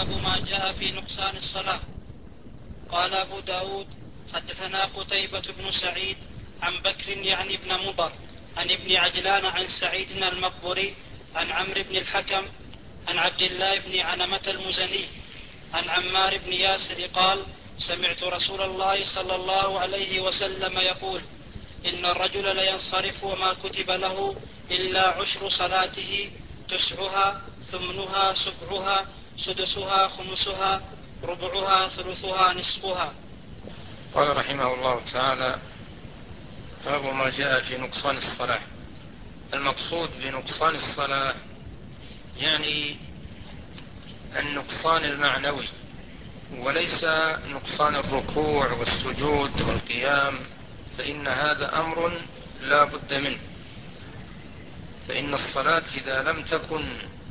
باب ما جاء في نقصان الصلاة. قال أبو داود حدثنا قتيبة بن سعيد عن بكر يعني بن مضر عن ابن عجلان عن سعيد المقبري عن عمرو بن الحكم عن عبد الله بن عنمة المزني عن عمار بن ياسر قال سمعت رسول الله صلى الله عليه وسلم يقول إن الرجل لينصرف وما كتب له إلا عشر صلاته تسعها ثمنها سبعها سدسها خمسها ربعها ثلثها نصفها. قال رحمه الله تعالى باب ما جاء في نقصان الصلاة. المقصود بنقصان الصلاة يعني النقصان المعنوي وليس نقصان الركوع والسجود والقيام، فإن هذا أمر لا بد منه. فإن الصلاة إذا لم تكن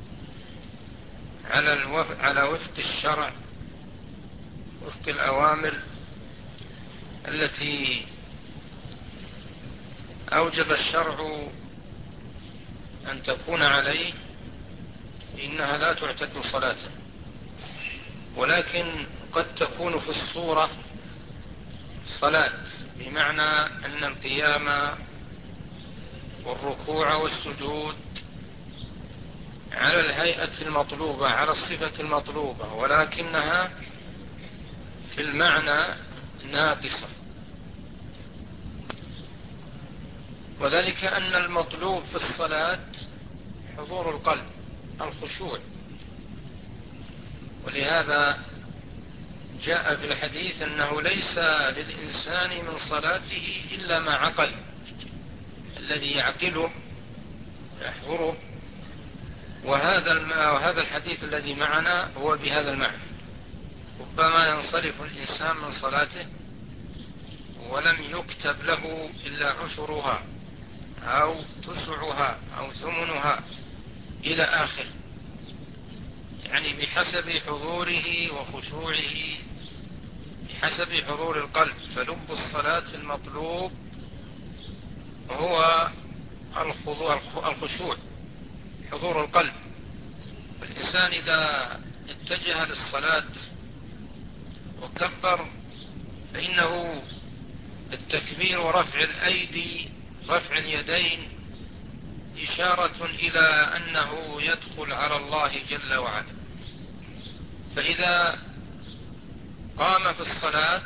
على وفق الشرع، وفق الأوامر التي أوجب الشرع أن تكون عليه، إنها لا تعتد صلاة. ولكن قد تكون في الصورة صلاة، بمعنى أن القيام والركوع والسجود على الهيئة المطلوبة، على الصفة المطلوبة، ولكنها في المعنى ناقصة. وذلك أن المطلوب في الصلاة حضور القلب، الخشوع. ولهذا جاء في الحديث أنه ليس للإنسان من صلاته إلا ما عقل، الذي يعقله يحضره. وهذا الحديث الذي معنا هو بهذا المعنى. ربما ينصرف الإنسان من صلاته ولم يكتب له إلا عشرها أو تسعها أو ثمنها إلى آخر، يعني بحسب حضوره وخشوعه، بحسب حضور القلب. فلب الصلاة المطلوب هو الخشوع، حضور القلب. الإنسان إذا اتجه للصلاة وكبر، فإنه التكبير ورفع الأيدي، رفع اليدين، إشارة إلى أنه يدخل على الله جل وعلا. فإذا قام في الصلاة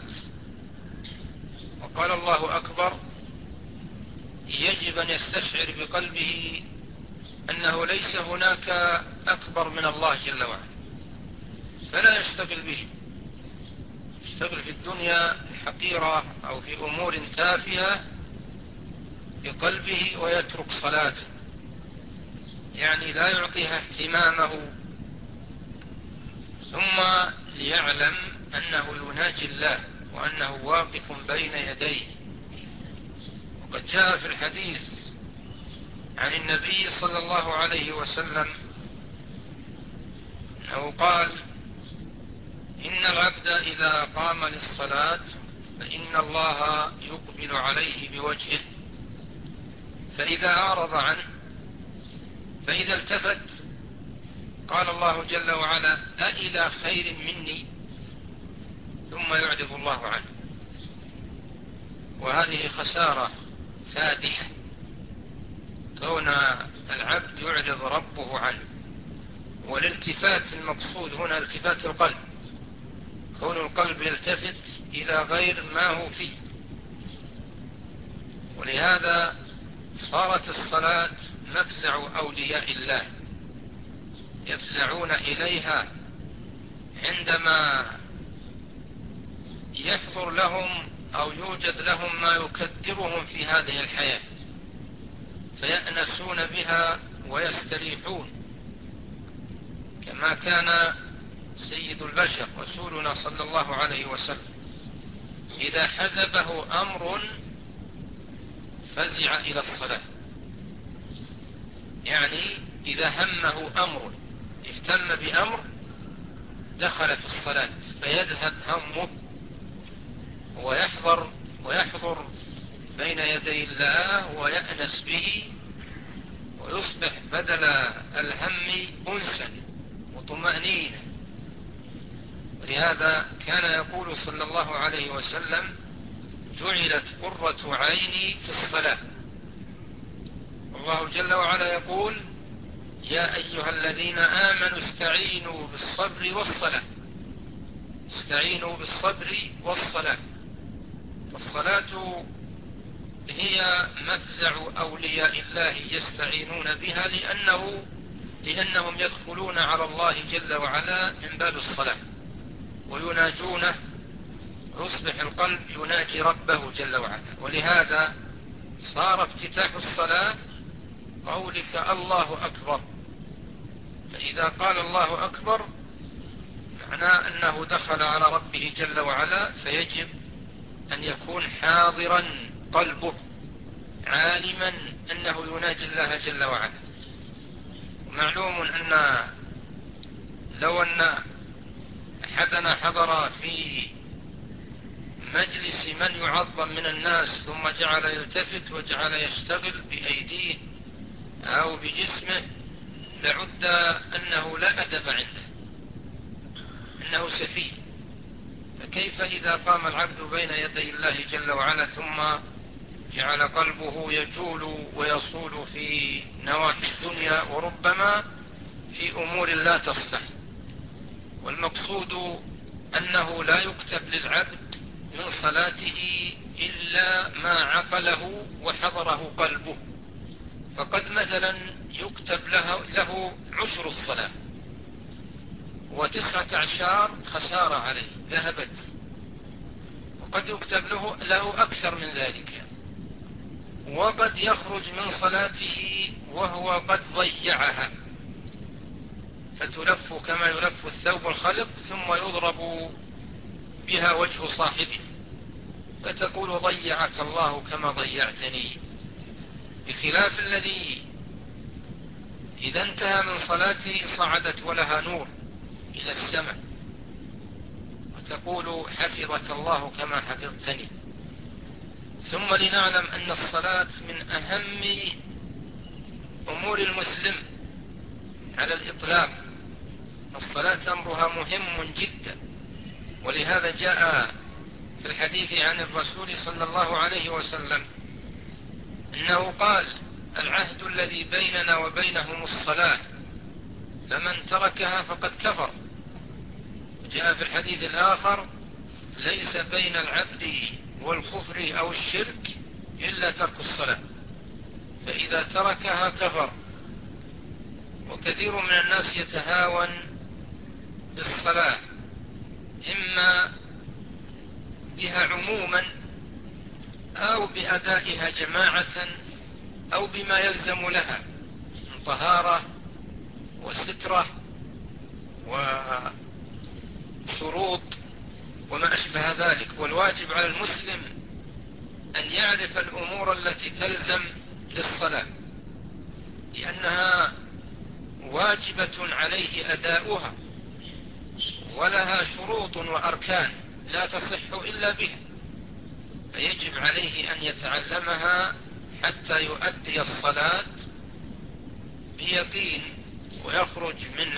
وقال الله أكبر، يجب أن يستشعر بقلبه أنه ليس هناك أكبر من الله جل وعلا، فلا يشتغل به، يشتغل في الدنيا الحقيرة أو في أمور تافهة بقلبه ويترك صلاته، يعني لا يعطيها اهتمامه. ثم ليعلم أنه يناجي الله وأنه واقف بين يديه. وقد جاء في الحديث عن النبي صلى الله عليه وسلم أنه قال إن العبد إذا قام للصلاة فإن الله يقبل عليه بوجهه، فإذا أعرض عنه، فإذا التفت قال الله جل وعلا أإلى خير مني، ثم يعرض الله عنه. وهذه خسارة فادحة، كون العبد يعرض ربه عنه. والالتفات المقصود هنا التفات القلب، كون القلب يلتفت إلى غير ما هو فيه. ولهذا صارت الصلاة مفزع أولياء الله، يفزعون إليها عندما يحضر لهم أو يوجد لهم ما يكدرهم في هذه الحياة، فيأنسون بها ويستريحون، كما كان سيد البشر رسولنا صلى الله عليه وسلم إذا حزبه أمر فزع إلى الصلاة. يعني إذا همه أمر، اهتم بأمر، دخل في الصلاة فيذهب همه ويحضر بين يدي الله ويأنس به، ويصبح بدل الهم أنسا وطمأنينة ولهذا كان يقول صلى الله عليه وسلم: جعلت قرة عيني في الصلاة. الله جل وعلا يقول: يا أيها الذين آمنوا استعينوا بالصبر والصلاة. استعينوا بالصبر والصلاة. فالصلاة هي مفزع أولياء الله يستعينون بها لأنهم يدخلون على الله جل وعلا من باب الصلاة ويناجونه. يصبح القلب يناجي ربه جل وعلا. ولهذا صار افتتاح الصلاة قولك الله أكبر. فإذا قال الله أكبر معناه أنه دخل على ربه جل وعلا، فيجب أن يكون حاضرا قلبه عالما أنه يناجي الله جل وعلا. ومعلوم أن لو أن أحدنا حضر في مجلس من يعظم من الناس ثم جعل يلتفت وجعل يشتغل بأيديه أو بجسمه لعد أنه لا أدب عنده، أنه سفيه. فكيف إذا قام العبد بين يدي الله جل وعلا ثم جعل قلبه يجول ويصول في نواحي الدنيا وربما في أمور لا تصلح. والمقصود أنه لا يكتب للعبد من صلاته إلا ما عقله وحضره قلبه. فقد مثلا يكتب له 10 الصلاة و19 خسارة عليه ذهبت، وقد يكتب له أكثر من ذلك، وقد يخرج من صلاته وهو قد ضيعها، فتلف كما يلف الثوب الخلق ثم يضرب بها وجه صاحبه، فتقول ضيعك الله كما ضيعتني. بخلاف الذي إذا انتهى من صلاته صعدت ولها نور إلى السماء وتقول حفظك الله كما حفظتني. ثم لنعلم أن الصلاة من أهم أمور المسلم على الإطلاق. الصلاة أمرها مهم جدا، ولهذا جاء في الحديث عن الرسول صلى الله عليه وسلم إنه قال: العهد الذي بيننا وبينهم الصلاة، فمن تركها فقد كفر. جاء في الحديث الآخر: ليس بين العبد والكفر أو الشرك إلا ترك الصلاة، فإذا تركها كفر. وكثير من الناس يتهاون بالصلاة، إما بها عموما أو بأدائها جماعة أو بما يلزم لها من طهارة وسترة وشروط وما أشبه ذلك. والواجب على المسلم أن يعرف الأمور التي تلزم للصلاة، لأنها واجبة عليه أداؤها، ولها شروط وأركان لا تصح إلا بها، فيجب عليه أن يتعلمها حتى يؤدي الصلاة بيقين ويخرج من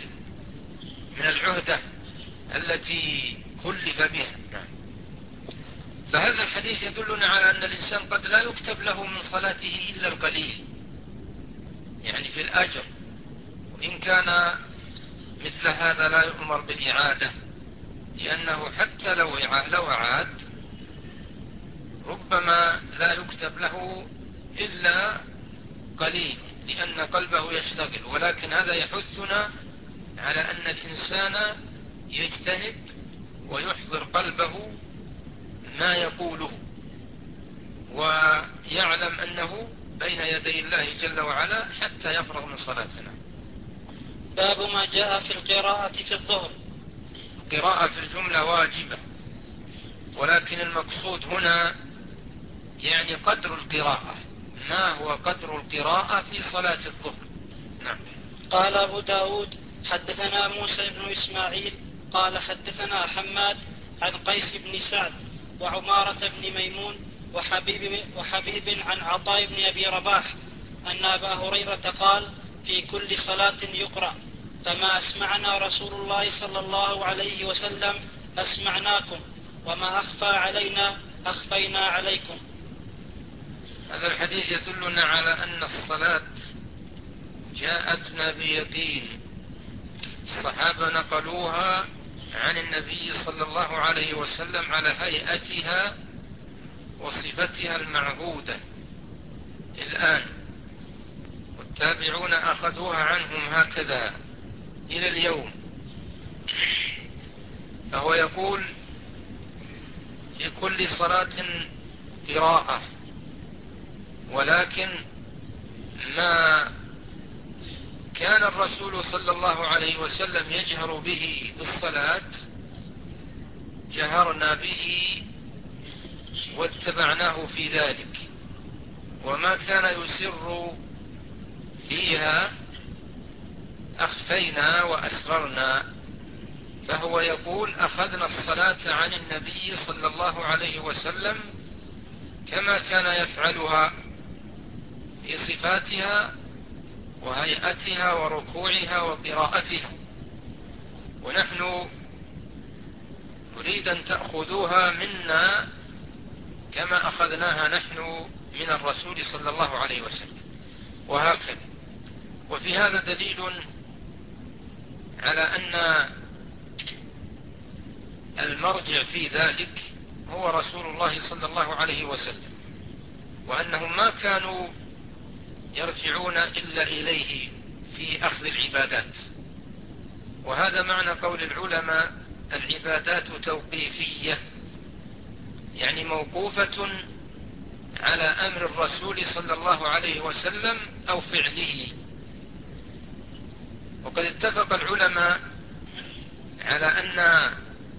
العهدة التي كلف بها. فهذا الحديث يدلنا على أن الإنسان قد لا يكتب له من صلاته إلا القليل، يعني في الأجر، وإن كان مثل هذا لا يؤمر بالإعادة، لأنه حتى لو أعاد ربما لا يكتب له إلا قليل لأن قلبه يشتغل. ولكن هذا يحثنا على أن الإنسان يجتهد ويحضر قلبه ما يقوله، ويعلم أنه بين يدي الله جل وعلا حتى يفرغ من صلاتنا. باب ما جاء في القراءة في الظهر. القراءة في الجملة واجبة، ولكن المقصود هنا يعني قدر القراءة. ما هو قدر القراءة في صلاة الظهر؟ نعم. قال أبو داود: حدثنا موسى بن إسماعيل قال حدثنا حماد عن قيس بن سعد وعمارة بن ميمون وحبيب عن عطاء بن أبي رباح أن أبا هريرة قال: في كل صلاة يقرأ فما أسمعنا رسول الله صلى الله عليه وسلم أسمعناكم، وما أخفى علينا أخفينا عليكم. هذا الحديث يدلنا على أن الصلاة جاءتنا بيقين، الصحابة نقلوها عن النبي صلى الله عليه وسلم على هيئتها وصفتها المعهودة الآن، والتابعون أخذوها عنهم هكذا إلى اليوم. فهو يقول في كل صلاة قراءة، ولكن ما كان الرسول صلى الله عليه وسلم يجهر به في الصلاة جهرنا به واتبعناه في ذلك، وما كان يسر فيها أخفينا وأسررنا. فهو يقول أخذنا الصلاة عن النبي صلى الله عليه وسلم كما كان يفعلها في صفاتها وهيئتها وركوعها وقراءتها، ونحن نريد أن تأخذوها منا كما أخذناها نحن من الرسول صلى الله عليه وسلم، وهكذا. وفي هذا دليل على أن المرجع في ذلك هو رسول الله صلى الله عليه وسلم، وأنهم ما كانوا يرجعون إلا إليه في أخذ العبادات. وهذا معنى قول العلماء العبادات توقيفية، يعني موقوفة على أمر الرسول صلى الله عليه وسلم أو فعله. وقد اتفق العلماء على أن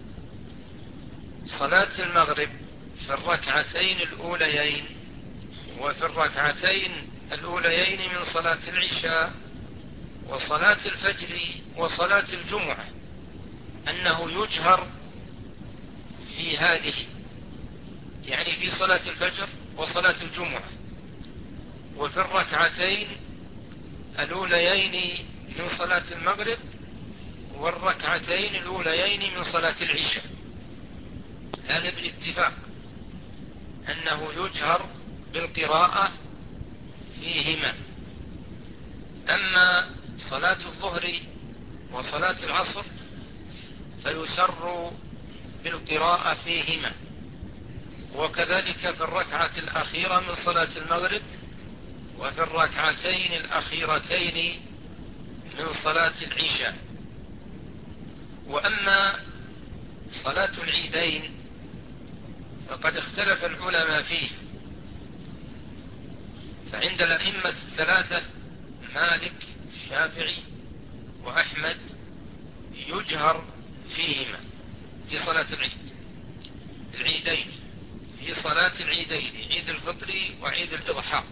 صلاة المغرب في الركعتين الأوليين وفي الركعتين الأوليين من صلاة العشاء وصلاة الفجر وصلاة الجمعة أنه يجهر في هذه، يعني في صلاة الفجر وصلاة الجمعة، وفي الركعتين الأوليين من صلاة المغرب والركعتين الأوليين من صلاة العشاء. هذا بالاتفاق أنه يجهر بالقراءة فيهما. أما صلاة الظهر وصلاة العصر فيسر بالقراءة فيهما، وكذلك في الركعة الأخيرة من صلاة المغرب وفي الركعتين الأخيرتين من صلاة العشاء. وأما صلاة العيدين فقد اختلف العلماء فيه، فعند الأئمة الثلاثة مالك الشافعي وأحمد يجهر فيهما في صلاة العيدين، في صلاة العيدين، عيد الفطر وعيد الإضحى.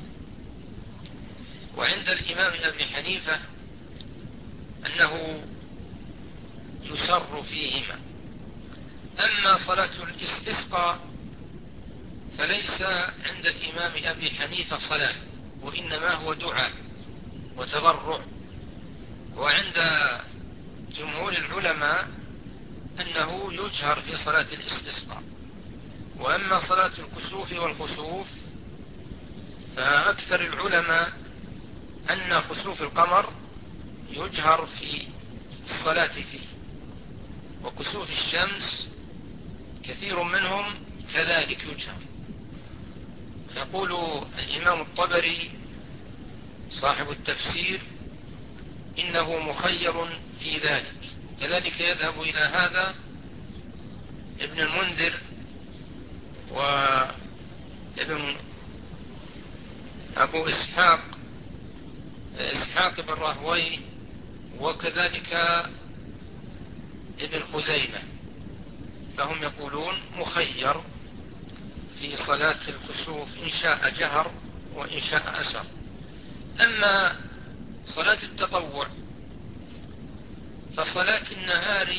وعند الإمام أبي حنيفة أنه يسر فيهما. أما صلاة الاستسقاء فليس عند الإمام أبي حنيفة صلاة، وإنما هو دعاء وتضرع. وعند جمهور العلماء أنه يجهر في صلاة الاستسقاء. وأما صلاة الكسوف والخسوف فأكثر العلماء أن خسوف القمر يجهر في الصلاة فيه، وكسوف الشمس كثير منهم كذلك يجهر. يقول الإمام الطبري صاحب التفسير إنه مخير في ذلك، كذلك يذهب إلى هذا ابن المنذر وابن أبو إسحاق بن راهويه، وكذلك ابن خزيمة، فهم يقولون مخير في صلاة الكسوف، إن شاء جهر وإن شاء أسر. أما صلاة التطوع فصلاة النهار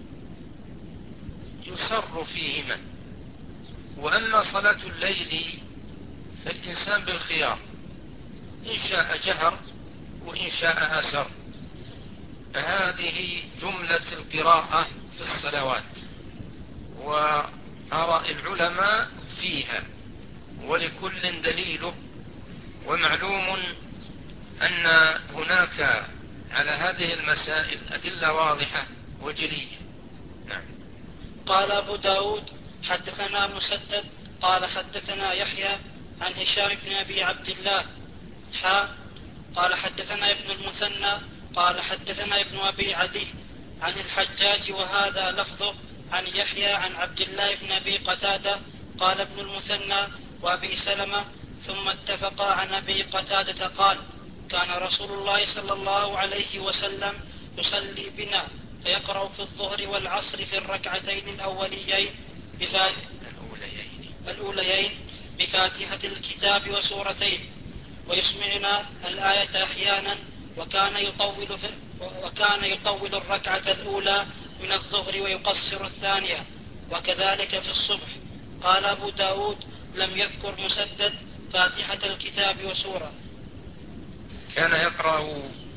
يسر فيهما، وأما صلاة الليل فالإنسان بالخيار، إن شاء جهر وإن شاء أسر. هذه جملة القراءة في الصلوات وآراء العلماء فيها، ولكل دليله، ومعلوم أن هناك على هذه المسائل أدلة واضحة وجلية. نعم. قال أبو داود حدثنا مسدد قال حدثنا يحيى عن هشام بن أبي عبد الله قال حدثنا ابن المثنى قال حدثنا ابن أبي عدي عن الحجاج وهذا لفظه عن يحيى عن عبد الله بن أبي قتادة قال ابن المثنى وأبي سلمة ثم اتفقا عن أبي قتادة قال كان رسول الله صلى الله عليه وسلم يصلي بنا فيقرأ في الظهر والعصر في الركعتين الأوليين بفاتحة الكتاب وسورتين ويسمعنا الآية أحيانا وكان يطول الركعة الأولى من الظهر ويقصر الثانية وكذلك في الصبح. قال أبو داود لم يذكر مسدد فاتحة الكتاب وسورة. كان يقرأ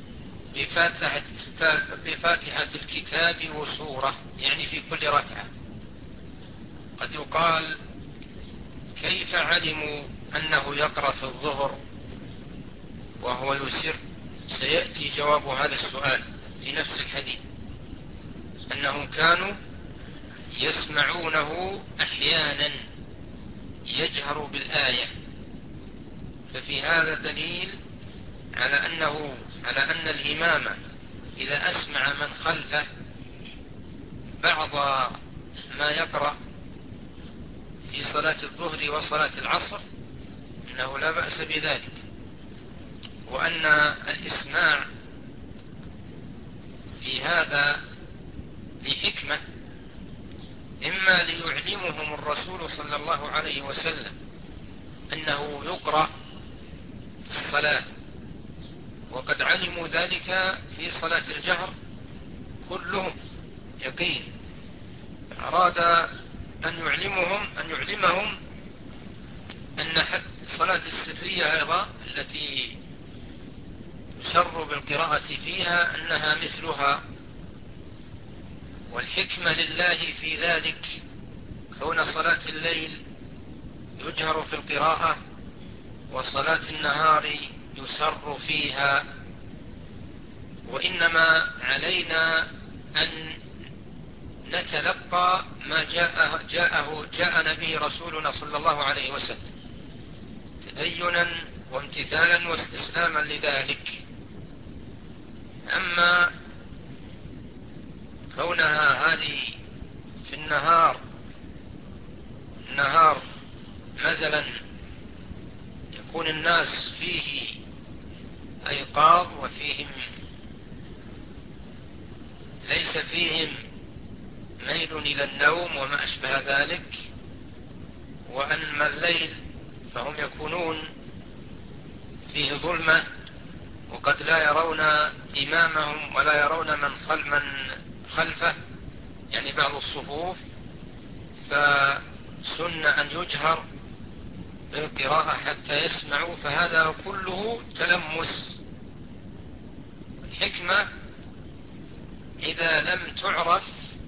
بفاتحة الكتاب وسورة، يعني في كل ركعة. قد يقال كيف علموا أنه يقرأ في الظهر وهو يسر؟ سيأتي جواب هذا السؤال في نفس الحديث، أنهم كانوا يسمعونه أحيانا يجهر بالآية، ففي هذا دليل على أن الإمام إذا أسمع من خلفه بعض ما يقرأ في صلاة الظهر وصلاة العصر إنه لا بأس بذلك، وأن الإسماع في هذا لحكمة، إما ليعلمهم الرسول صلى الله عليه وسلم أنه يقرأ في الصلاة، وقد علموا ذلك في صلاة الجهر كلهم يقين، أراد أن يعلمهم أن حتى صلاة السرية أيضا التي يسر بالقراءة فيها أنها مثلها. والحكمة لله في ذلك كون صلاة الليل يجهر في القراءة وصلاة النهار يسر فيها، وإنما علينا أن نتلقى ما جاءنا به رسولنا صلى الله عليه وسلم تدينا وامتثالا واستسلاما لذلك. أما كونها هذه في النهار مثلا يكون الناس فيه أيقاظ وفيهم ليس فيهم ميل إلى النوم وما أشبه ذلك، وأما الليل فهم يكونون فيه ظلمة وقد لا يرون إمامهم ولا يرون من خلفه، يعني بعض الصفوف، فسن أن يجهر بالقراءة حتى يسمعوا، فهذا كله تلمس. الحكمة إذا لم تعرف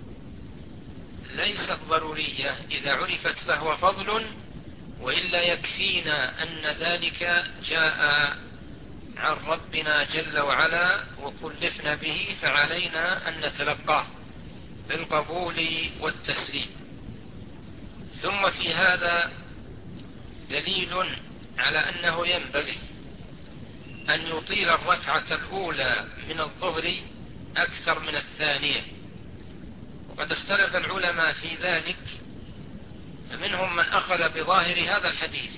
ليست ضرورية، إذا عرفت فهو فضل، وإلا يكفينا أن ذلك جاء عن ربنا جل وعلا وكلفنا به، فعلينا أن نتلقاه بالقبول والتسليم. ثم في هذا دليل على أنه ينبغي أن يطيل الركعة الأولى من الظهر أكثر من الثانية، وقد اختلف العلماء في ذلك، فمنهم من أخذ بظاهر هذا الحديث،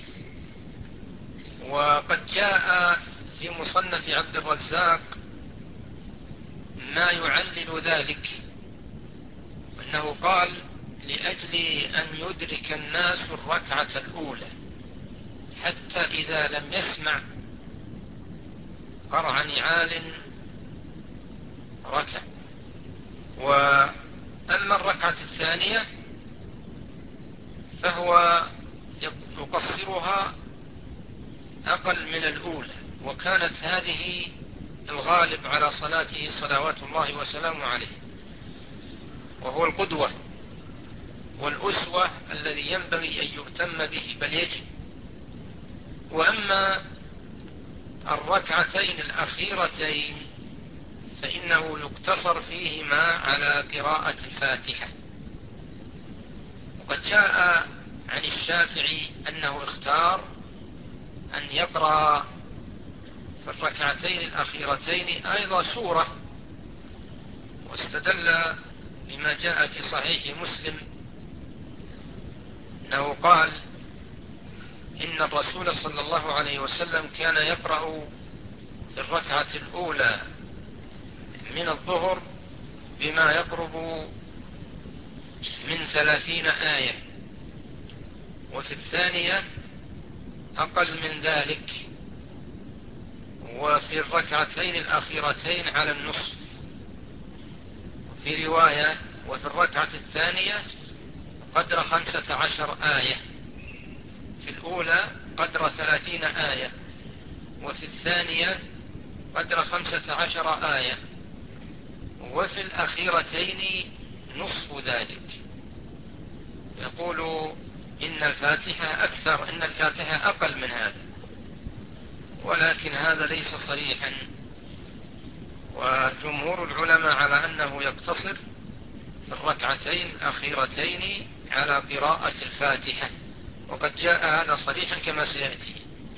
وقد جاء في مصنف عبد الرزاق ما يعلل ذلك، أنه قال لأجل أن يدرك الناس الركعة الأولى حتى إذا لم يسمع قرع نعال ركع. وأما الركعة الثانية فهو يقصرها أقل من الأولى، وكانت هذه الغالب على صلاته صلوات الله وسلامه عليه، وهو القدوة والأسوة الذي ينبغي أن يهتم به بل يجب. وأما الركعتين الأخيرتين فإنه يقتصر فيهما على قراءة الفاتحة. وقد جاء عن الشافعي أنه اختار أن يقرأ في الركعتين الأخيرتين أيضا سورة، واستدل بما جاء في صحيح مسلم أنه قال إن الرسول صلى الله عليه وسلم كان يقرأ في الركعة الأولى من الظهر بما يقرب من 30 آية، وفي الثانية أقل من ذلك، وفي الركعتين الأخيرتين على النصف. في رواية وفي الركعة الثانية قدر 15 آية، في الأولى قدر 30 آية، وفي الثانية قدر 15 آية، وفي الأخيرتين نصف ذلك. يقول إن الفاتحة أكثر، إن الفاتحة أقل من هذا، ولكن هذا ليس صريحا، وجمهور العلماء على أنه يقتصر في الركعتين الأخيرتين على قراءة الفاتحة، وقد جاء هذا صريحا كما سيأتي.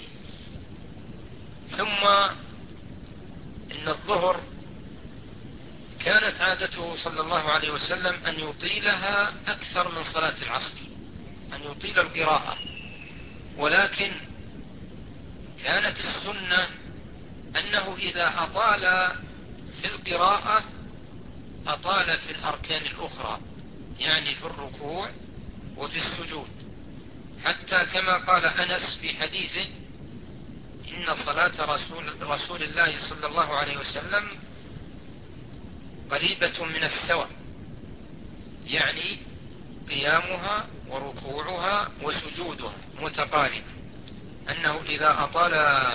ثم إن الظهر كانت عادته صلى الله عليه وسلم أن يطيلها أكثر من صلاة العصر، أن يطيل القراءة، ولكن كانت السنة أنه إذا أطال في القراءة أطال في الأركان الأخرى، يعني في الركوع وفي السجود، حتى كما قال أنس في حديثه إن صلاة رسول الله صلى الله عليه وسلم قريبة من السواء، يعني قيامها وركوعها وسجودها متقارب، أنه إذا أطال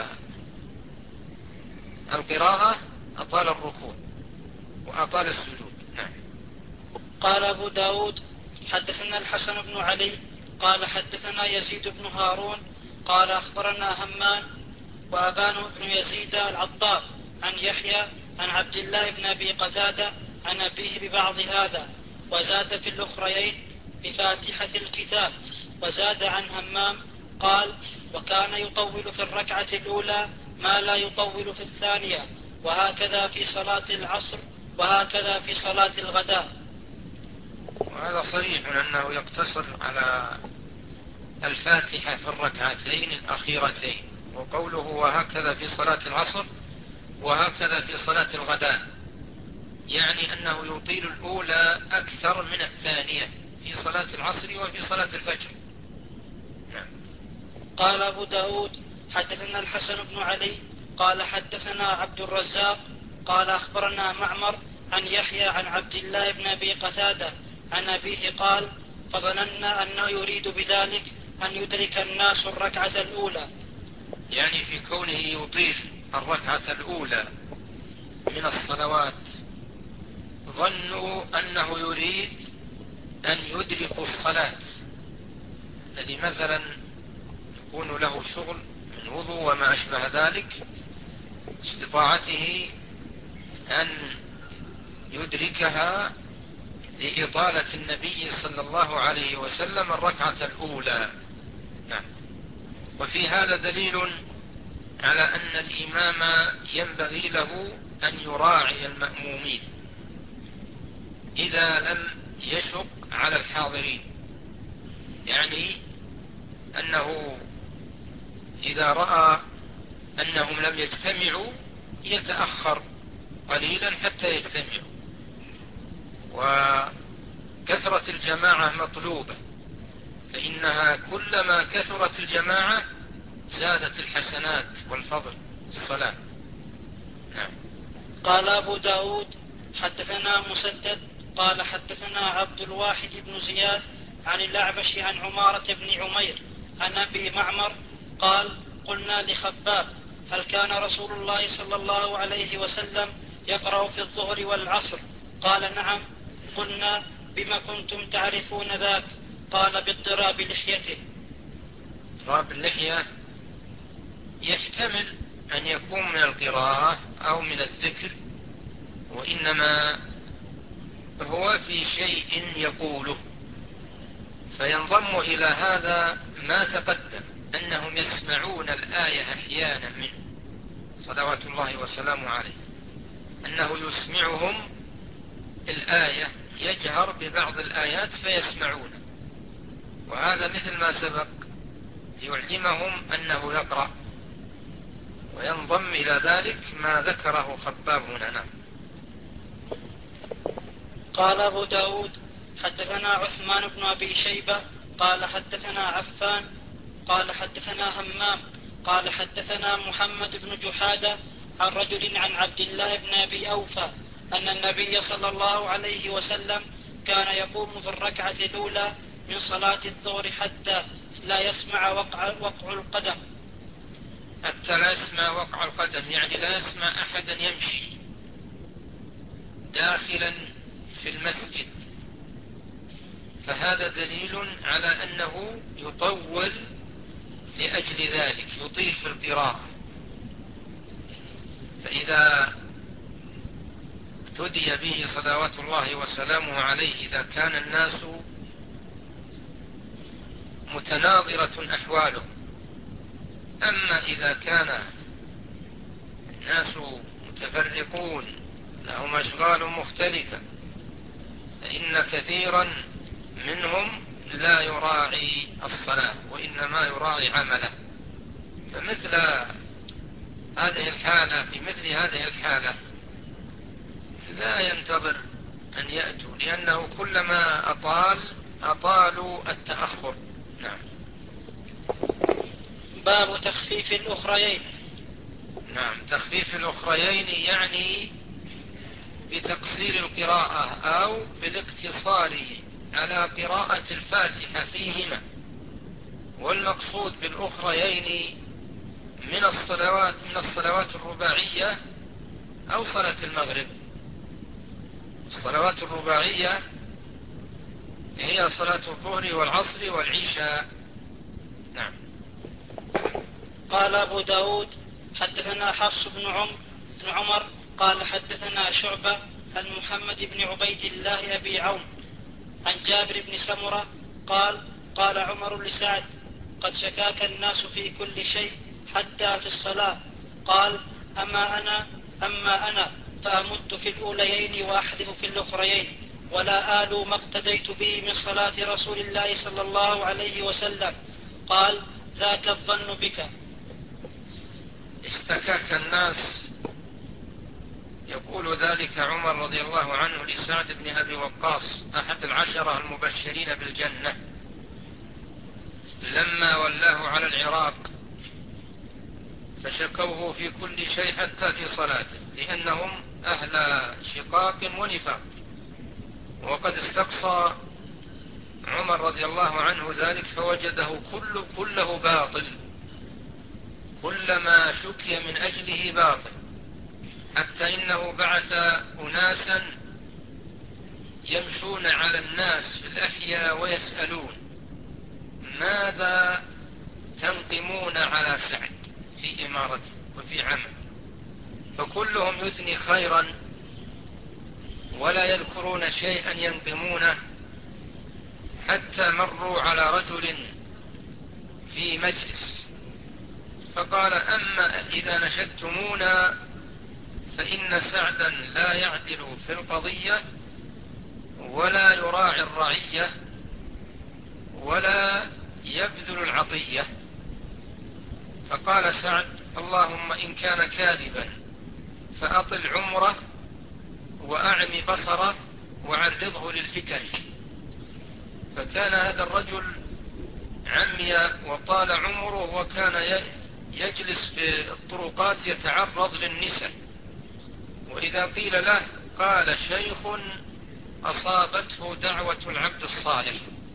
القراءة أطال الركوع وأطال السجود. نعم. قال أبو داود حدثنا الحسن بن علي قال حدثنا يزيد بن هارون قال أخبرنا همام وأبان بن يزيد العطار عن يحيى عن عبد الله بن أبي قتادة عن أبيه ببعض هذا، وزاد في الأخريين بفاتحة الكتاب. وزاد عن همام قال وكان يطول في الركعة الأولى ما لا يطول في الثانية، وهكذا في صلاة العصر وهكذا في صلاة الغداء. وهذا صريح أنه يقتصر على الفاتحة في الركعتين الأخيرتين، وقوله وهكذا في صلاة العصر وهكذا في صلاة الغداء يعني أنه يطيل الأولى أكثر من الثانية في صلاة العصر وفي صلاة الفجر. نعم. قال أبو داود حدثنا الحسن بن علي قال حدثنا عبد الرزاق قال أخبرنا معمر عن يحيى عن عبد الله بن أبي قتادة عن أبيه قال فظننا أنه يريد بذلك أن يدرك الناس الركعة الأولى، يعني في كونه يطيل الركعة الأولى من الصلوات ظنوا أنه يريد أن يدرك الصلاة، الذي مثلا يكون له شغل من وضوء وما أشبه ذلك، استطاعته أن يدركها لإطالة النبي صلى الله عليه وسلم الركعة الأولى. نعم. وفي هذا دليل على أن الإمام ينبغي له أن يراعي المأمومين إذا لم يشق على الحاضرين، يعني أنه إذا رأى أنهم لم يجتمعوا يتأخر قليلا حتى يجتمعوا. وكثرة الجماعة مطلوبة، فإنها كلما كثرت الجماعة زادت الحسنات والفضل الصلاة. نعم. قال أبو داود حدثنا مسدد قال حدثنا عبد الواحد بن زياد عن الأعمش عن عمارة بن عمير عن أبي معمر قال قلنا لخباب هل كان رسول الله صلى الله عليه وسلم يقرأ في الظهر والعصر؟ قال نعم. قلنا بما كنتم تعرفون ذاك؟ قال باضطراب لحيته. اضطراب اللحية يحتمل أن يكون من القراءة أو من الذكر، وإنما هو في شيء يقوله، فينضم إلى هذا ما تقدم أنهم يسمعون الآية أحيانا منه صلوات الله وسلامه عليه، أنه يسمعهم الآية، يجهر ببعض الآيات فيسمعون، وهذا مثل ما سبق يعلمهم أنه يقرأ، وينضم إلى ذلك ما ذكره خباب هنا. نعم. قال أبو داود حدثنا عثمان بن أبي شيبة قال حدثنا عفان قال حدثنا همام قال حدثنا محمد بن جحادة عن رجل عن عبد الله بن أبي أوفى أن النبي صلى الله عليه وسلم كان يقوم في الركعة الأولى من صلاة الظهر حتى لا يسمع وقع القدم. حتى لا يسمع وقع القدم يعني لا يسمع أحدا يمشي داخلا في المسجد، فهذا دليل على أنه يطول لأجل ذلك، يطيل في القراءة. فإذا اقتدي به صلوات الله وسلامه عليه إذا كان الناس متناظرة أحواله، أما إذا كان الناس متفرقون لهم أشغال مختلفة فإن كثيرا منهم لا يراعي الصلاة وإنما يراعي عمله، فمثل هذه الحالة في مثل هذه الحالة لا ينتظر أن يأتوا، لأنه كلما أطالوا التأخر. نعم. باب تخفيف الأخريين. نعم، تخفيف الأخريين يعني بتقصير القراءة أو بالاقتصار على قراءة الفاتحة فيهما، والمقصود بالأخريين من الصلوات الرباعية أو صلاة المغرب. الصلوات الرباعية هي صلاة الظهر والعصر والعشاء. نعم. قال أبو داود حدثنا حفص بن عمر قال حدثنا شعبة عن محمد بن عبيد الله أبي عون عن جابر بن سمرة قال قال عمر لسعد قد شكاك الناس في كل شيء حتى في الصلاة. قال أما أنا فأمد في الأوليين وأحذف في الأخريين ولا آل ما اقتديت به من صلاة رسول الله صلى الله عليه وسلم. قال ذاك الظن بك. اشتكاك الناس، يقول ذلك عمر رضي الله عنه لسعد بن أبي وقاص أحد العشرة المبشرين بالجنة لما ولاه على العراق، فشكوه في كل شيء حتى في صلاته، لأنهم أهل شقاق ونفاق. وقد استقصى عمر رضي الله عنه ذلك فوجده كله باطل، كل ما شكي من أجله باطل، حتى إنه بعث أناسا يمشون على الناس في الأحياء ويسألون ماذا تنقمون على سعد في إمارته وفي عمل، فكلهم يثني خيرا ولا يذكرون شيئا ينقمونه، حتى مروا على رجل في مجلس فقال أما إذا نشدتمونا فإن سعدا لا يعدل في القضية ولا يراعي الرعية ولا يبذل العطية. فقال سعد اللهم إن كان كاذبا فأطل عمره وأعم بصره وعرضه للفتن. فكان هذا الرجل عمي وطال عمره وكان يجلس في الطرقات يتعرض للنساء، وإذا قيل له قال شيخ أصابته دعوة العبد الصالح.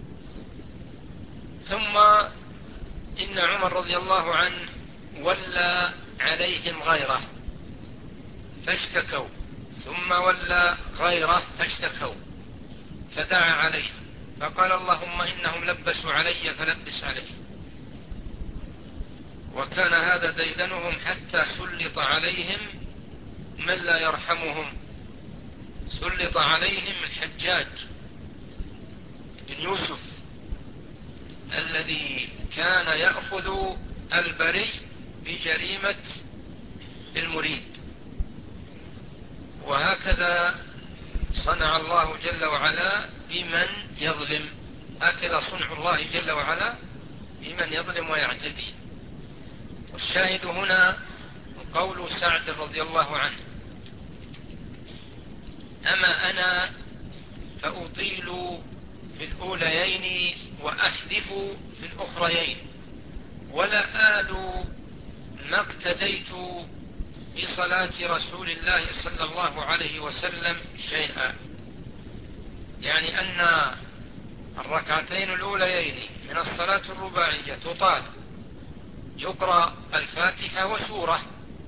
ثم إن عمر رضي الله عنه ولى عليهم غيره فاشتكوا ثم ولى غيره فاشتكوا فدعا عليه فقال اللهم إنهم لبسوا علي فلبس عليه. وكان هذا ديدنهم حتى سلط عليهم من لا يرحمهم. سلط عليهم الحجاج بن يوسف الذي كان يأخذ البريء بجريمة المريب. وهكذا صنع الله جل وعلا بمن يظلم. هكذا صنع الله جل وعلا بمن يظلم ويعتدي. والشاهد هنا قول سعد رضي الله عنه: أما أنا فأطيل في الأوليين وأحذف في الأخريين ولا آل ما اقتديت بصلاة رسول الله صلى الله عليه وسلم شيئا. يعني أن الركعتين الأوليين من الصلاة الرباعية تطال، يقرأ الفاتحة وسورة،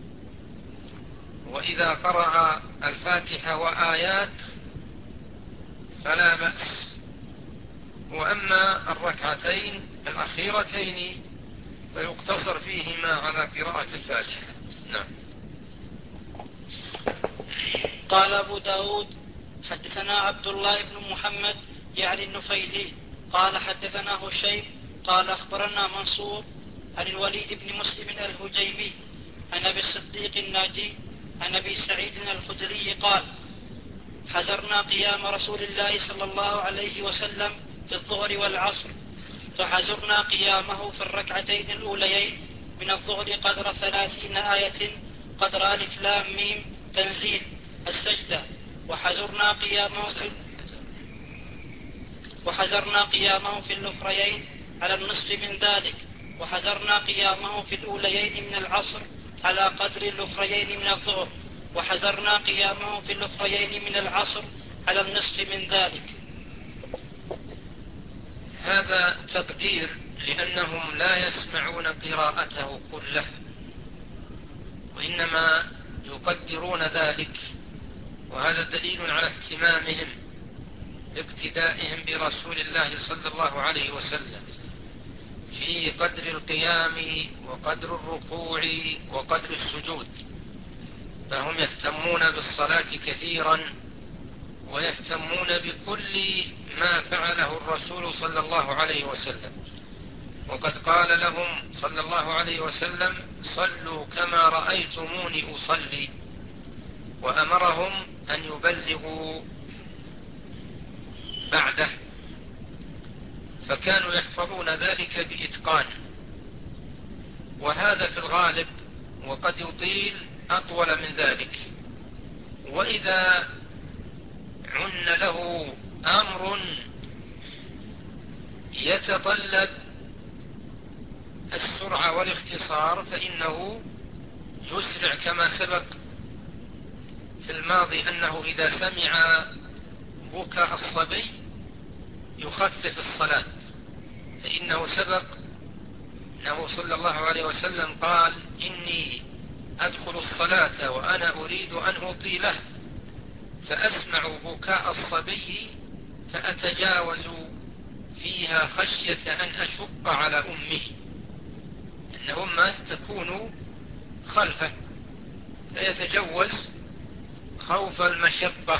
وإذا قرأ الفاتحة وآيات فلا بأس. وأما الركعتين الأخيرتين فيقتصر فيهما على قراءة الفاتحة. نعم. قال أبو داود: حدثنا عبد الله بن محمد يعني النفيلي قال حدثنا هشيم قال أخبرنا منصور عن الوليد بن مسلم الهجيمي عن أبي الصديق الناجي عن أبي سعيد الخدري قال: حزرنا قيام رسول الله صلى الله عليه وسلم في الظهر والعصر، فحزرنا قيامه في الركعتين الأوليين من الظهر قدر 30 آية قدر ألف لام ميم تنزيل السجدة، وحزرنا قيامه في الأخريين على النصف من ذلك، وحزرنا قيامه في الأوليين من العصر على قدر الأخريين من الظهر، وحزرنا قيامه في الأخريين من العصر على النصف من ذلك. هذا تقدير لأنهم لا يسمعون قراءته كله، وإنما يقدرون ذلك، وهذا دليل على اهتمامهم باقتدائهم برسول الله صلى الله عليه وسلم في قدر القيام وقدر الركوع وقدر السجود. فهم يهتمون بالصلاة كثيرا ويهتمون بكل ما فعله الرسول صلى الله عليه وسلم. وقد قال لهم صلى الله عليه وسلم: صلوا كما رأيتموني أصلي، وأمرهم أن يبلغوا بعده، فكانوا يحفظون ذلك بإتقان. وهذا في الغالب، وقد يطيل أطول من ذلك. وإذا عن له أمر يتطلب السرعة والاختصار فإنه يسرع، كما سبق في الماضي أنه إذا سمع بكاء الصبي يخفف الصلاة، فإنه سبق أنه صلى الله عليه وسلم قال: إني أدخل الصلاة وأنا أريد أن أطيله فأسمع بكاء الصبي فأتجاوز فيها خشية أن أشق على أمه، أن أمه تكون خلفه فيتجوز خوف المشقة،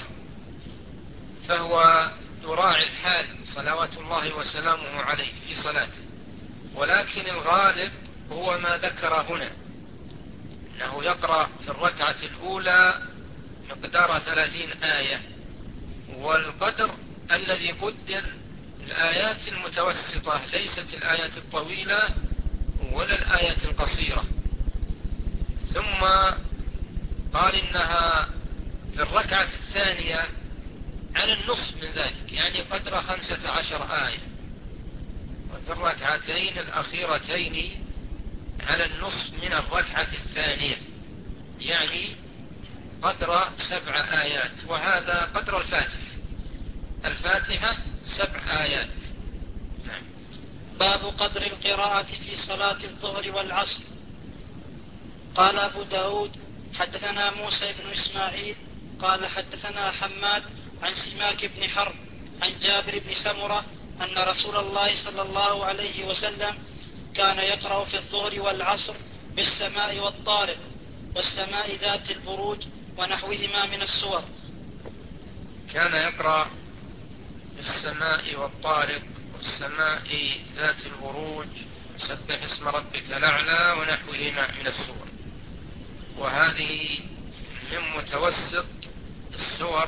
فهو يراعي الحال صلوات الله وسلامه عليه في صلاته. ولكن الغالب هو ما ذكر هنا، أنه يقرأ في الركعة الأولى مقدار 30 آية، والقدر الذي قدر الآيات المتوسطة، ليست الآيات الطويلة ولا الآيات القصيرة. ثم قال إنها في الركعة الثانية على النصف من ذلك، يعني قدر 15 آية، وفي الركعتين الأخيرتين على النصف من الركعة الثانية، يعني قدر 7 آيات، وهذا قدر الفاتحة 7 آيات. نعم. باب قدر القراءة في صلاة الظهر والعصر. قال أبو داود: حدثنا موسى بن إسماعيل قال حدثنا حماد عن سماك بن حرب عن جابر بن سمرة أن رسول الله صلى الله عليه وسلم كان يقرأ في الظهر والعصر بالسماء والطارق والسماء ذات البروج ونحوهما من السور. كان يقرأ بالسماء والطارق والسماء ذات البروج سبح اسم ربك الأعلى ونحوهما من السور، وهذه من متوسط السور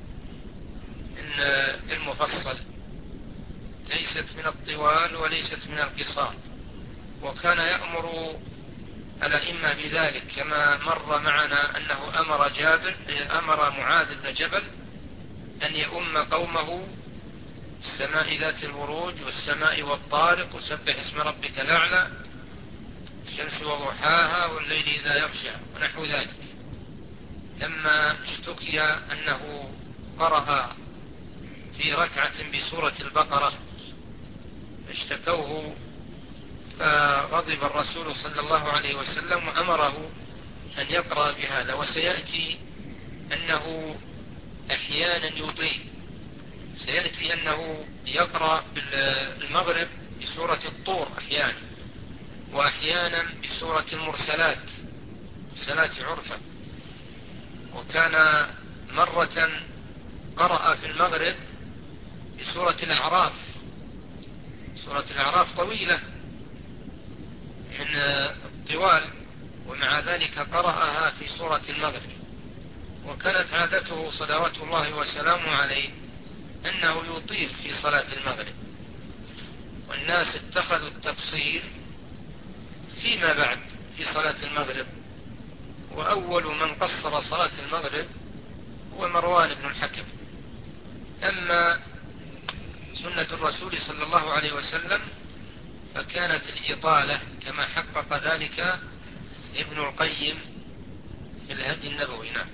المفصل، ليست من الطوال وليست من القصار. وكان يأمر الأئمة بذلك كما مر معنا أنه أمر معاذ بن جبل أن يؤم قومه السماء ذات البروج والسماء والطارق وسبح اسم ربك الأعلى الشمس وضحاها والليل إذا يغشى ونحو ذلك. لما اشتكي أنه قرأ في ركعة بسورة البقرة اشتكوه، فغضب الرسول صلى الله عليه وسلم وأمره أن يقرأ بهذا. وسيأتي أنه أحيانا يطيل، سيأتي أنه يقرأ بالمغرب بسورة الطور أحيانا، وأحيانا بسورة المرسلات، مرسلات عرفة. وكان مرة قرأ في المغرب بسورة الأعراف. سورة الأعراف طويلة من الطوال، ومع ذلك قرأها في سورة المغرب. وكانت عادته صلوات الله وسلامه عليه أنه يطيل في صلاة المغرب، والناس اتخذوا التقصير فيما بعد في صلاة المغرب. وأول من قصر صلاة المغرب هو مروان بن الحكم. أما سنة الرسول صلى الله عليه وسلم فكانت الإطالة كما حقق ذلك ابن القيم في الهدي النبوي. نعم.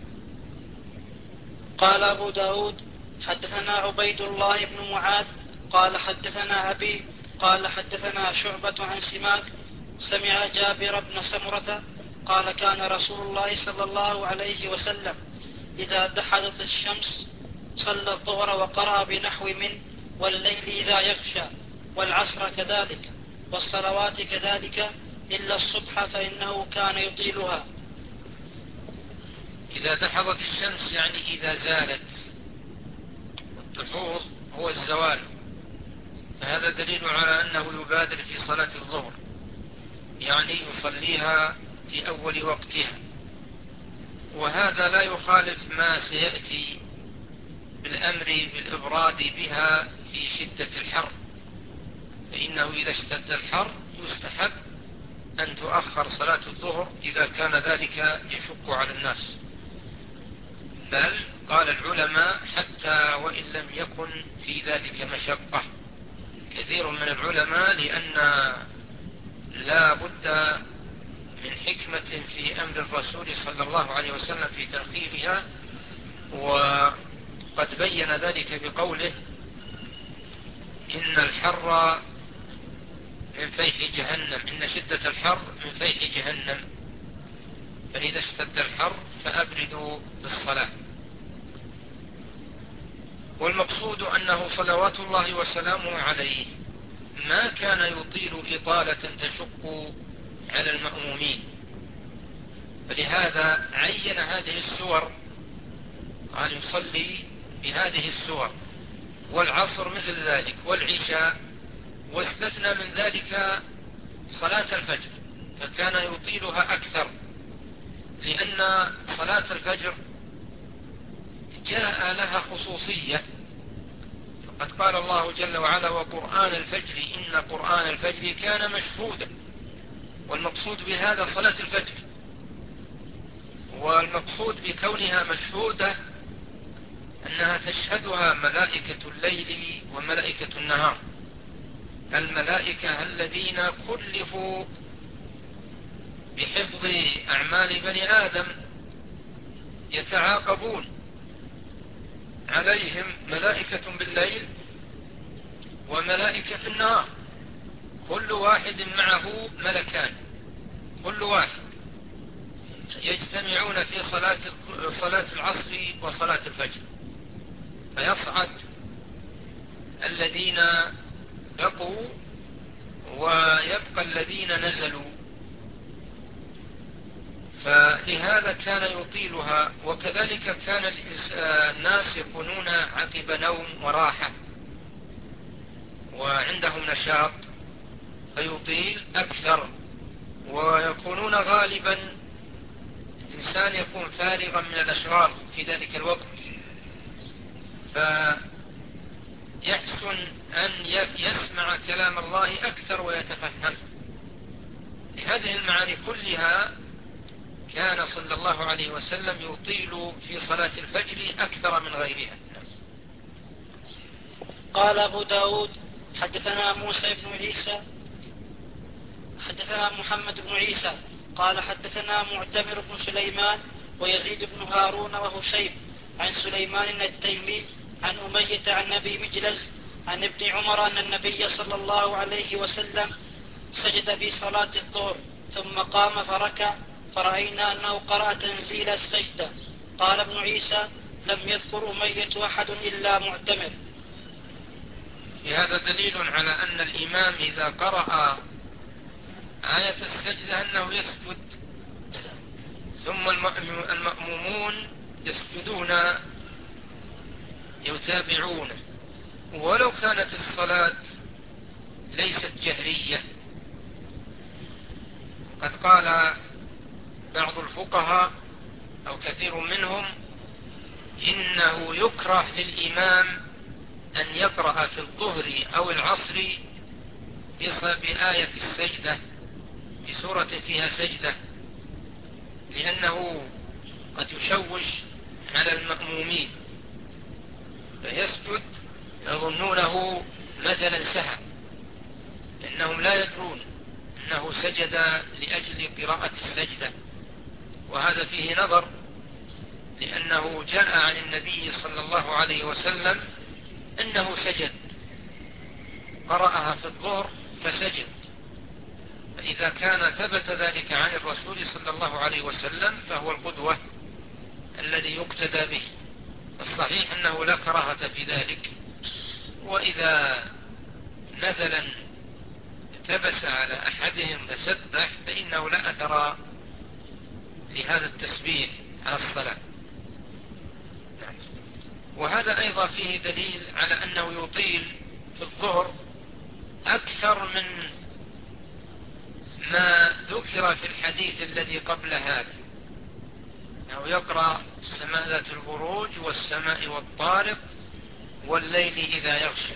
قال أبو داود حدثنا عبيد الله بن معاذ قال حدثنا أبي قال حدثنا شعبة عن سماك سمع جابر بن سمرة قال كان رسول الله صلى الله عليه وسلم إذا دحضت الشمس صلى الظهر وقرأ بنحو من والليل إذا يغشى والعصر كذلك والصلوات كذلك إلا الصبح فإنه كان يطيلها. إذا دحضت الشمس يعني إذا زالت، والدحوظ هو الزوال، فهذا دليل على أنه يبادر في صلاة الظهر، يعني يصليها في أول وقتها. وهذا لا يخالف ما سيأتي بالأمر بالإبراد بها في شدة الحر، فإنه إذا اشتد الحر يستحب أن تؤخر صلاة الظهر إذا كان ذلك يشق على الناس. بل قال العلماء حتى وإن لم يكن في ذلك مشقة، كثير من العلماء لأن لا بد من حكمة في أمر الرسول صلى الله عليه وسلم في تأخيرها، وقد بين ذلك بقوله إن الحر من فيح جهنم، إن شدة الحر من فيح جهنم، فإذا اشتد الحر فأبردوا بالصلاة. والمقصود أنه صلوات الله وسلامه عليه ما كان يطيل إطالة تشق على المأمومين، فلهذا عين هذه السور، قال يصلي بهذه السور، والعصر مثل ذلك والعشاء، واستثنى من ذلك صلاة الفجر فكان يطيلها أكثر، لأن صلاة الفجر جاء لها خصوصية. فقد قال الله جل وعلا وقرآن الفجر إن قرآن الفجر كان مشهودا، والمقصود بهذا صلاة الفجر. والمقصود بكونها مشهودة أنها تشهدها ملائكة الليل وملائكة النهار، الملائكة الذين كلفوا بحفظ أعمال بني آدم يتعاقبون عليهم، ملائكة بالليل وملائكة في النهار، كل واحد معه ملكان، كل واحد يجتمعون في صلاة العصر وصلاة الفجر، فيصعد الذين بقوا ويبقى الذين نزلوا، فلهذا كان يطيلها. وكذلك كان الناس يكونون عقب نوم وراحة وعندهم نشاط فيطيل أكثر، ويكونون غالبا الإنسان يكون فارغا من الأشغال في ذلك الوقت، فيحسن أن يسمع كلام الله أكثر ويتفهم. لهذه المعاني كلها كان صلى الله عليه وسلم يطيل في صلاة الفجر أكثر من غيرها. قال أبو داود حدثنا محمد بن عيسى قال حدثنا معتمر بن سليمان ويزيد بن هارون وهشيم عن سليمان التيمي عن أمية عن أبي مجلز عن ابن عمر أن النبي صلى الله عليه وسلم سجد في صلاة الظهر ثم قام فركع فرأينا أنه قرأ تنزيل السجدة. قال ابن عيسى لم يذكر أمية أحد إلا معتمر. في هذا دليل على أن الإمام إذا قرأ آية السجدة أنه يسجد، ثم المأمومون يسجدون يتابعونه ولو كانت الصلاة ليست جهرية. قد قال بعض الفقهاء أو كثير منهم إنه يكره للإمام أن يقرأ في الظهر أو العصر بآية السجدة بسورة فيها سجدة، لأنه قد يشوش على المأمومين فيسجد يظنونه مثلا سهى، لأنهم لا يدرون أنه سجد لأجل قراءة السجدة. وهذا فيه نظر، لأنه جاء عن النبي صلى الله عليه وسلم أنه سجد، قرأها في الظهر فسجد، فإذا كان ثبت ذلك عن الرسول صلى الله عليه وسلم فهو القدوة الذي يقتدى به. الصحيح أنه لا كراهة في ذلك. وإذا مثلا التبس على أحدهم فسبح فإنه لا أثر لهذا التسبيح على الصلاة. وهذا أيضا فيه دليل على أنه يطيل في الظهر أكثر من ما ذكر في الحديث الذي قبل هذا، أنه يقرأ السماء ذات البروج والسماء والطارق والليل إذا يغشى،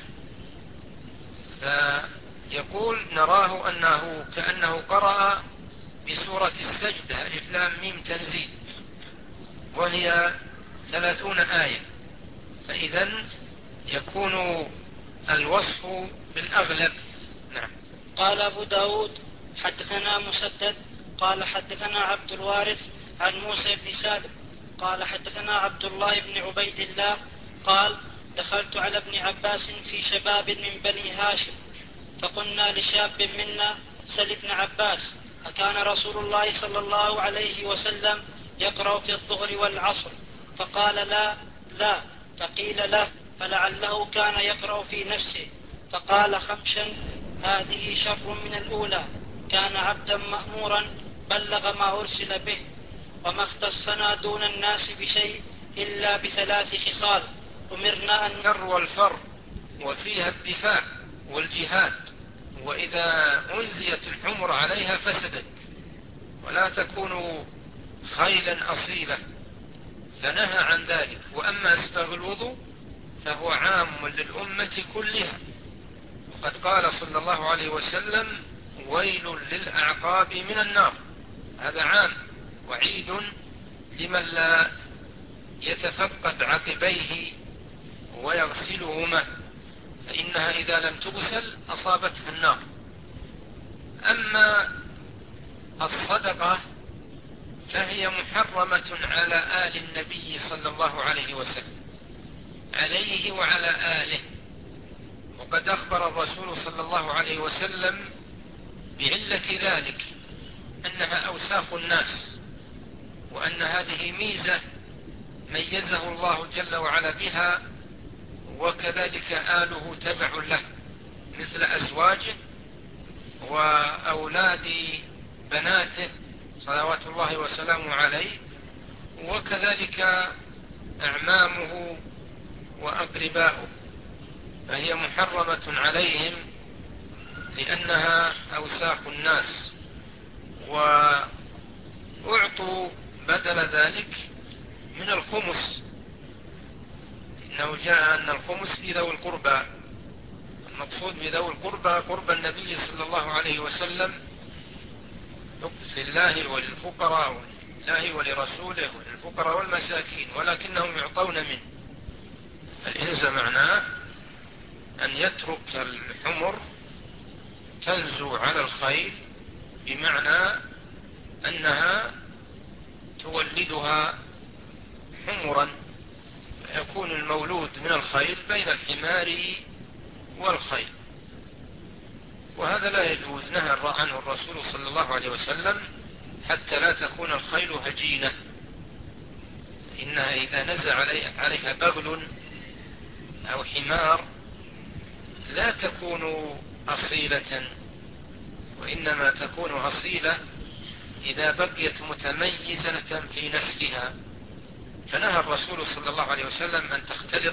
فيقول نراه أنه كأنه قرأ بسورة السجدة ألف لام ميم تنزيل، وهي 30 آية، فإذن يكون الوصف بالأغلب. نعم. قال أبو داود حدثنا مسدد قال حدثنا عبد الوارث عن موسى بن سالم قال حدثنا عبد الله بن عبيد الله قال دخلت على ابن عباس في شباب من بني هاشم فقلنا لشاب منا سل ابن عباس أكان رسول الله صلى الله عليه وسلم يقرأ في الظهر والعصر؟ فقال لا. فقيل له فلعله كان يقرأ في نفسه، فقال خمشا هذه شر من الأولى، كان عبدا مأمورا بلغ ما أرسل به، وما اختصنا دون الناس بشيء إلا ب3 خصال أمرنا أن الكر والفر وفيها الدفاع والجهاد، وإذا أنزيت الحمر عليها فسدت، ولا تكون خيلا أصيلة، فنهى عن ذلك. وأما أسباغ الوضوء فهو عام للأمة كلها، وقد قال صلى الله عليه وسلم ويل للأعقاب من النار، هذا عام، وعيد لمن لا يتفقد عقبيه ويغسلهما، فإنها إذا لم تغسل أصابتها النار. أما الصدقة فهي محرمة على آل النبي صلى الله عليه وسلم، عليه وعلى آله، وقد أخبر الرسول صلى الله عليه وسلم بعلة ذلك أنها أوساخ الناس، وأن هذه ميزة ميزه الله جل وعلا بها، وكذلك آله تبع له مثل أزواجه وأولاد بناته صلوات الله وسلامه عليه، وكذلك أعمامه وأقرباؤه، فهي محرمة عليهم لأنها أوساخ الناس، وأعطوا بدل ذلك من الخمس. إنه جاء أن الخمس لذوي القربى، المقصود بذوي القربى قرب النبي صلى الله عليه وسلم لله وللفقراء، ولله ولرسوله وللفقراء والمساكين، ولكنهم يعطون منه. الإنز معناه أن يترك الحمر تنزو على الخيل، بمعنى أنها تولدها حمرا، يكون المولود من الخيل بين الحمار والخيل، وهذا لا يجوز، نهى عنه الرسول صلى الله عليه وسلم حتى لا تكون الخيل هجينة، فإنها إذا نزع عليها بغل أو حمار لا تكون أصيلة، وإنما تكون أصيلة إذا بقيت متميزة في نسلها، فنهى الرسول صلى الله عليه وسلم أن تختلط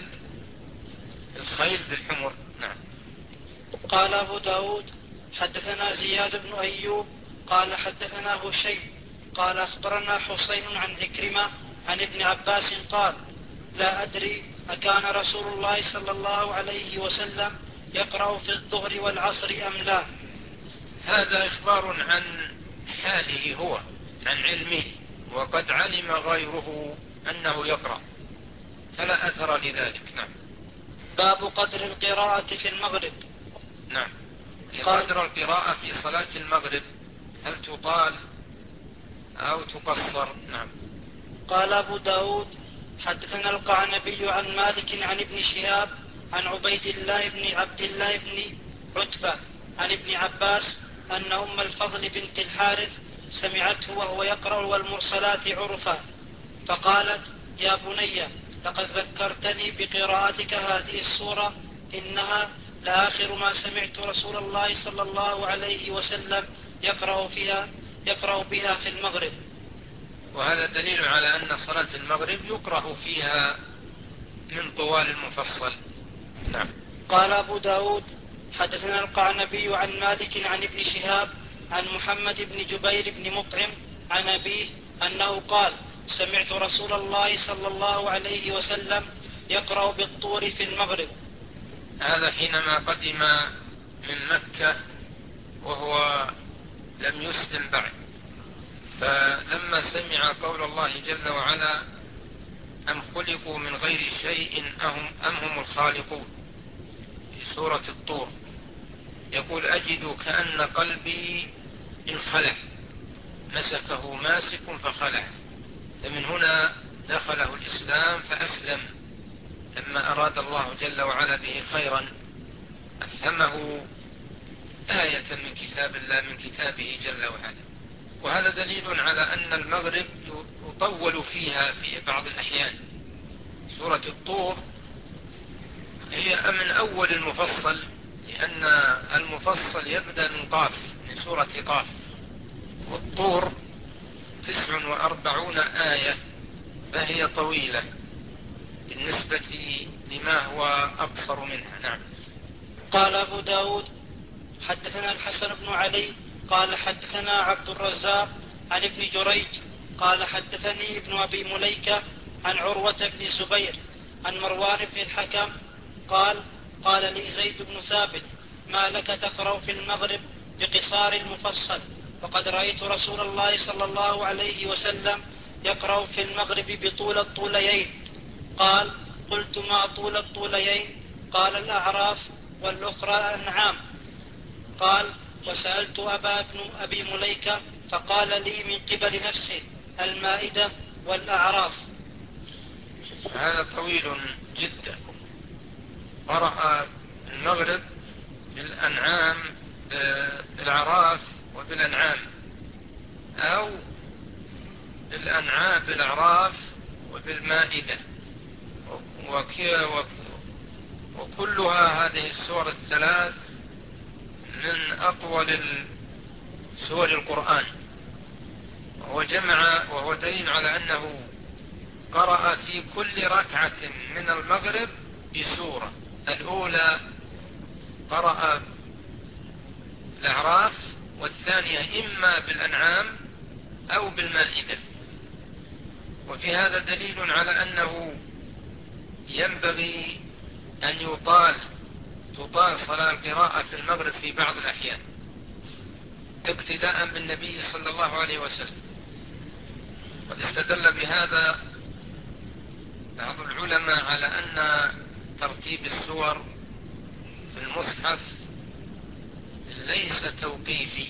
الخيل بالحمر. نعم. قال أبو داود حدثنا زياد بن أيوب قال حدثنا هشيم قال أخبرنا حسين عن عكرمة عن ابن عباس قال لا أدري أكان رسول الله صلى الله عليه وسلم يقرأ في الظهر والعصر أم لا. هذا إخبار عن حاله هو، عن علمه، وقد علم غيره أنه يقرأ، فلا أثر لذلك. نعم. باب قدر القراءة في المغرب. نعم. قدر القراءة في صلاة المغرب، هل تطال أو تقصر؟ نعم. قال أبو داود حدثنا القعنبي عن مالك عن ابن شهاب عن عبيد الله بن عبد الله بن عتبة عن ابن عباس أن أم الفضل بنت الحارث سمعته وهو يقرأ والمرسلات عرفا، فقالت يا بني لقد ذكرتني بقراءتك هذه السورة، إنها لآخر ما سمعت رسول الله صلى الله عليه وسلم يقرأ بها في المغرب. وهذا دليل على أن صلاة المغرب يقرأ فيها من طوال المفصل. نعم. قال أبو داود حدثنا القعنبي عن مالك عن ابن شهاب عن محمد بن جبير بن مطعم عن أبيه أنه قال سمعت رسول الله صلى الله عليه وسلم يقرأ بالطور في المغرب. هذا حينما قدم من مكة وهو لم يسلم بعد، فلما سمع قول الله جل وعلا أم خلقوا من غير شيء أم هم الخالقون في سورة الطور، يقول أجد كأن قلبي انخلع، مسكه ماسك فخلع، فمن هنا دخله الإسلام فأسلم، لما أراد الله جل وعلا به خيرا أفهمه آية من كتاب الله، من كتابه جل وعلا. وهذا دليل على أن المغرب يطول فيها في بعض الأحيان. سورة الطور هي من أول المفصل، لأن المفصل يبدأ من قاف، من سورة قاف، والطور 49 آية، فهي طويلة بالنسبة لما هو أقصر منها. نعم. قال أبو داود حدثنا الحسن بن علي قال حدثنا عبد الرزاق عن ابن جريج قال حدثني ابن أبي مليكة عن عروة بن الزبير عن مروان بن الحكم قال لي زيد بن ثابت ما لك تقرأ في المغرب بقصار المفصل، وقد رأيت رسول الله صلى الله عليه وسلم يقرأ في المغرب بطول الطوليين. قلت ما طول الطوليين؟ قال الأعراف والأخرى الأنعام. قال وسألت أبي مليكة فقال لي من قبل نفسه المائدة والأعراف. هذا طويل جدا. قرأ المغرب بالأنعام، بالأعراف وبالأنعام، أو بالأنعام بالأعراف وبالمائدة، وكلها هذه السور الثلاث من أطول سور القرآن، وهو دليل على أنه قرأ في كل ركعة من المغرب بسورة. الأولى قرأ الأعراف، والثانية إما بالأنعام أو بالمائدة. وفي هذا دليل على أنه ينبغي أن تطال صلاة القراءة في المغرب في بعض الأحيان اقتداء بالنبي صلى الله عليه وسلم. قد استدل بهذا بعض العلماء على أن ترتيب السور في المصحف ليس توقيفي،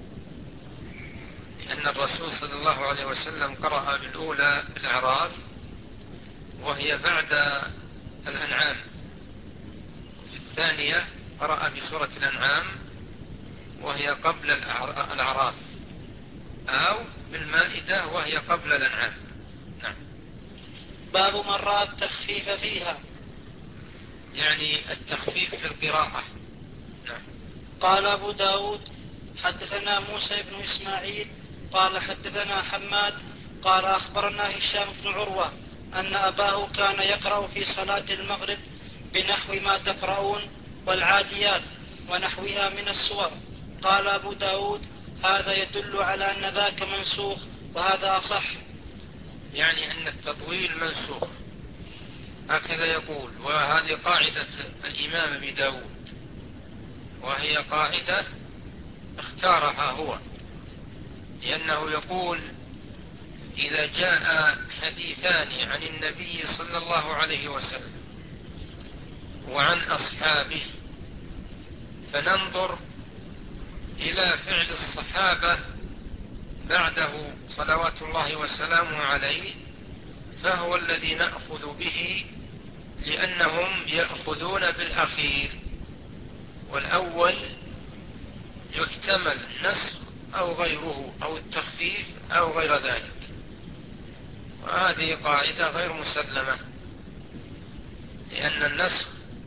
لأن الرسول صلى الله عليه وسلم قرأ بالأولى بالأعراف وهي بعد الأنعام، وفي الثانية قرأ بسورة الأنعام وهي قبل الأعراف، أو بالمائدة وهي قبل الأنعام. نعم. باب من رأى التخفيف فيها، يعني التخفيف في القراءة. نعم. قال أبو داود حدثنا موسى بن إسماعيل قال حدثنا حماد قال أخبرنا هشام بن عروة أن أباه كان يقرأ في صلاة المغرب بنحو ما تقرؤون والعاديات ونحوها من السور. قال أبو داود هذا يدل على أن ذاك منسوخ وهذا أصح. يعني أن التطويل منسوخ، هكذا يقول. وهذه قاعدة الإمام أبي داود، وهي قاعدة اختارها هو، لأنه يقول إذا جاء حديثان عن النبي صلى الله عليه وسلم وعن أصحابه فننظر إلى فعل الصحابة بعده صلوات الله وسلامه عليه، فهو الذي نأخذ به، لأنهم يأخذون بالأخير، والأول يحتمل نسخ أو غيره أو التخفيف أو غير ذلك. وهذه قاعدة غير مسلمة، لأن النسخ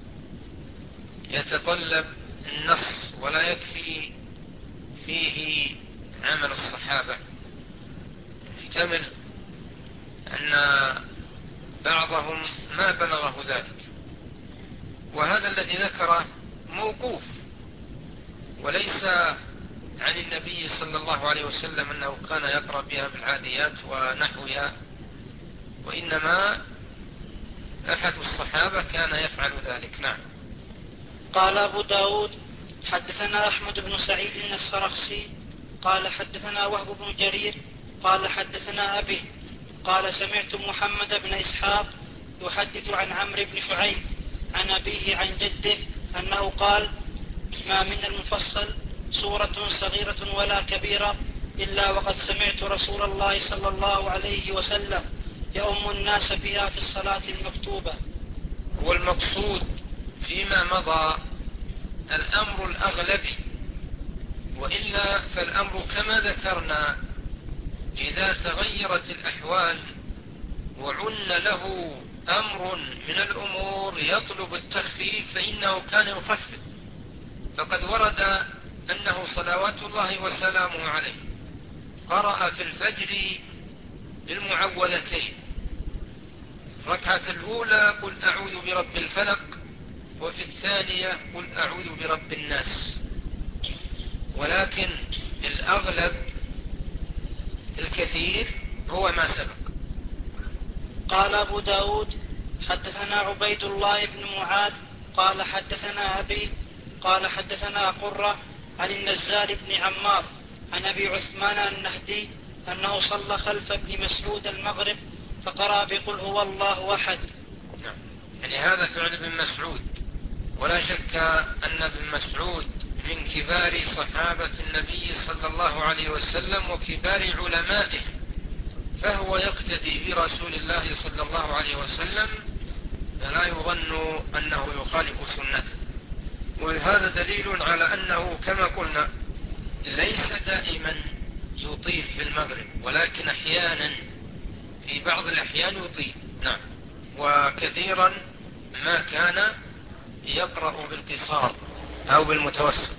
يتطلب النص ولا يكفي فيه عمل الصحابة. يحتمل أن بعضهم ما بلغه ذلك، وهذا الذي ذكره موقوف وليس عن النبي صلى الله عليه وسلم أنه كان يقرأ بها بالعاديات ونحوها، وإنما أحد الصحابة كان يفعل ذلك. نعم. قال أبو داود حدثنا أحمد بن سعيد السرخسي قال حدثنا وهب بن جرير قال حدثنا أبي قال سمعت محمد بن إسحاق يحدث عن عمرو بن شعيب عن أبيه عن جده أنه قال ما من المفصل سورة صغيرة ولا كبيرة إلا وقد سمعت رسول الله صلى الله عليه وسلم يؤم الناس بها في الصلاة المكتوبة. والمقصود فيما مضى الأمر الأغلبي، وإلا فالأمر كما ذكرنا إذا تغيرت الأحوال وعن له أمر من الأمور يطلب التخفيف فإنه كان يخفف. فقد ورد أنه صلوات الله وسلامه عليه قرأ في الفجر بالمعوذتين، الركعة الأولى قل أعوذ برب الفلق، وفي الثانية قل أعوذ برب الناس، ولكن الأغلب الكثير هو ما سبق. قال أبو داود حدثنا عبيد الله بن معاذ قال حدثنا أبي قال حدثنا قرة عن النزال بن عمار عن أبي عثمان النهدي أنه صلى خلف ابن مسعود المغرب فقرأ بقل هو الله أحد. يعني هذا فعل ابن مسعود، ولا شك أن ابن مسعود من كبار صحابة النبي صلى الله عليه وسلم وكبار علمائه، فهو يقتدي برسول الله صلى الله عليه وسلم، فلا يظن أنه يخالف سنته. وهذا دليل على أنه كما قلنا ليس دائما يطيل في المغرب، ولكن أحيانا في بعض الأحيان يطيل. نعم. وكثيرا ما كان يقرأ بالقصار أو بالمتوسط.